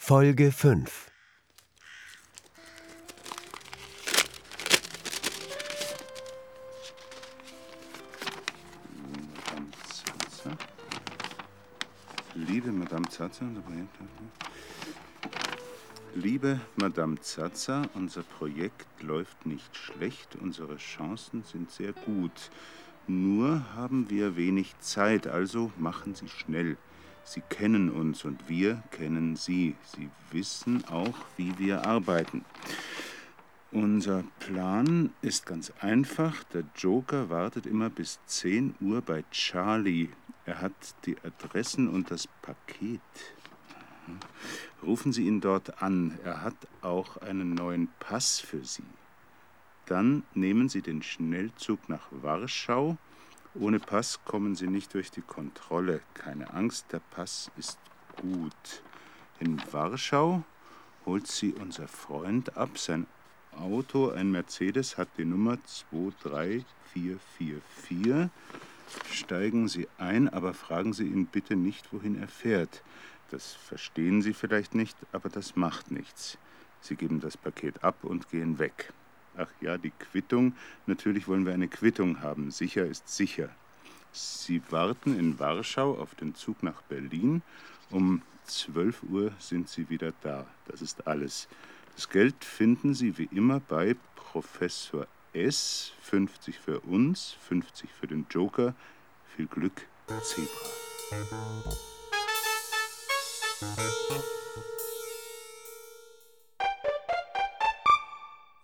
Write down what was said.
Folge 5. Liebe Madame Zaza, Liebe Madame Zaza, unser Projekt läuft nicht schlecht, unsere Chancen sind sehr gut. Nur haben wir wenig Zeit, also machen Sie schnell. Sie kennen uns und wir kennen Sie. Sie wissen auch, wie wir arbeiten. Unser Plan ist ganz einfach. Der Joker wartet immer bis 10 Uhr bei Charlie. Er hat die Adressen und das Paket. Rufen Sie ihn dort an. Er hat auch einen neuen Pass für Sie. Dann nehmen Sie den Schnellzug nach Warschau. Ohne Pass kommen Sie nicht durch die Kontrolle. Keine Angst, der Pass ist gut. In Warschau holt Sie unser Freund ab. Sein Auto, ein Mercedes, hat die Nummer 23444. Steigen Sie ein, aber fragen Sie ihn bitte nicht, wohin er fährt. Das verstehen Sie vielleicht nicht, aber das macht nichts. Sie geben das Paket ab und gehen weg. Ach ja, die Quittung. Natürlich wollen wir eine Quittung haben. Sicher ist sicher. Sie warten in Warschau auf den Zug nach Berlin. Um 12 Uhr sind Sie wieder da. Das ist alles. Das Geld finden Sie wie immer bei Professor S. 50 für uns, 50 für den Joker. Viel Glück, Zebra.